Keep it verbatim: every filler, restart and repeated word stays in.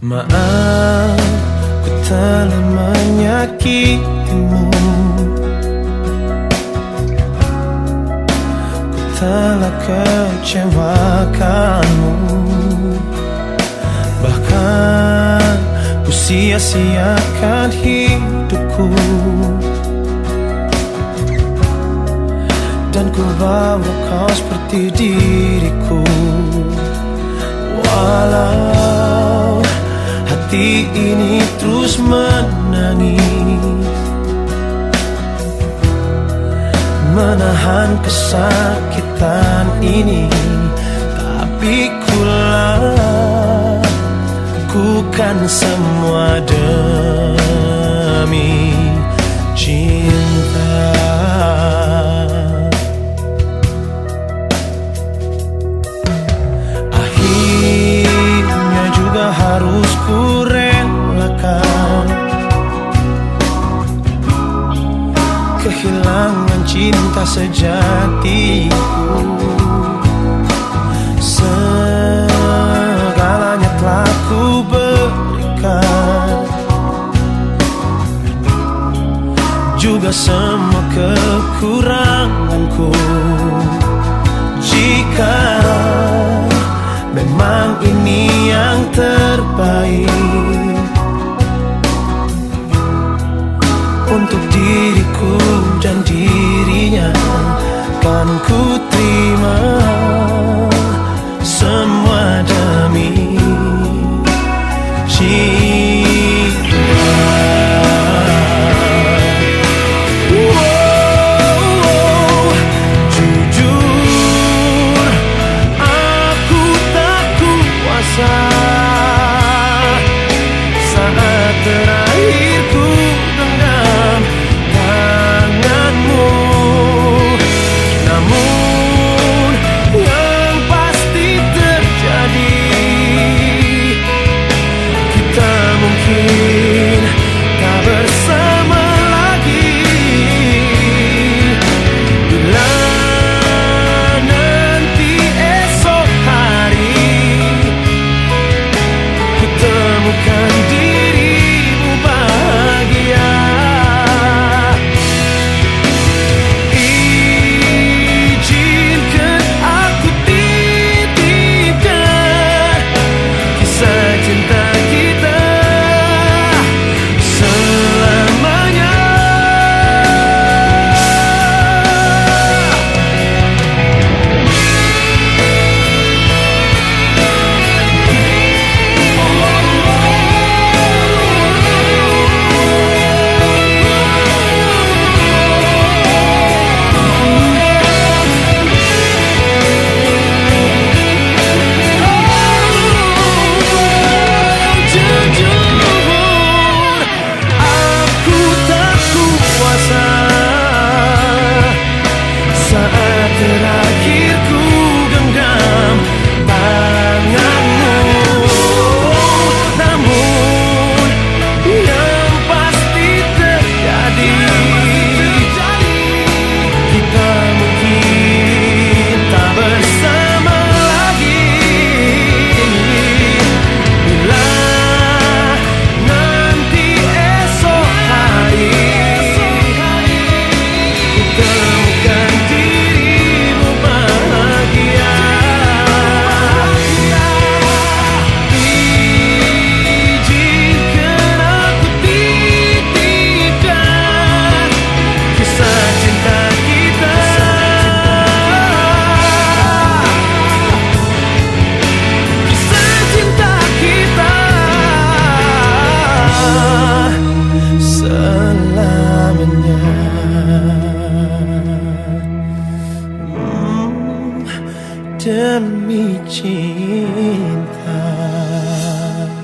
Maaf, ku telah menyakitimu. Ku telah kecewakanmu. Bahkan ku sia-siakan hidupku, dan ku bawa kau seperti diriku. Walau hati ini terus menangis, menahan kesakitan ini, tapi ku lakukan semua demi cinta. Akhirnya juga harus ku relakan kehilangan cinta sejatiku. Segalanya telah ku berikan, juga semua kekuranganku. Jika memang ini yang terbaik untuk diriku dan dirinya, kan ku terima semua demi cinta. Wow, jujur aku tak kuasa saat terakhir ku genggam tanganmu. Namun yang pasti terjadi, kita mungkin tak bersama lagi. Bila nanti esok hari ku temukan dirimu bahagia, izinkan aku titipkan kisah cinta kita selamanya. Jujur aku tak kuasa saat terakhir ku genggam tanganmu. Namun yang pasti terjadi, kita mungkin tak bersama lagi. Bila nanti esok hari ku temukan dirimu bahagia, izinkan aku titipkan kisah cinta kita kisah cinta kita selamanya. Hmm, demi cinta.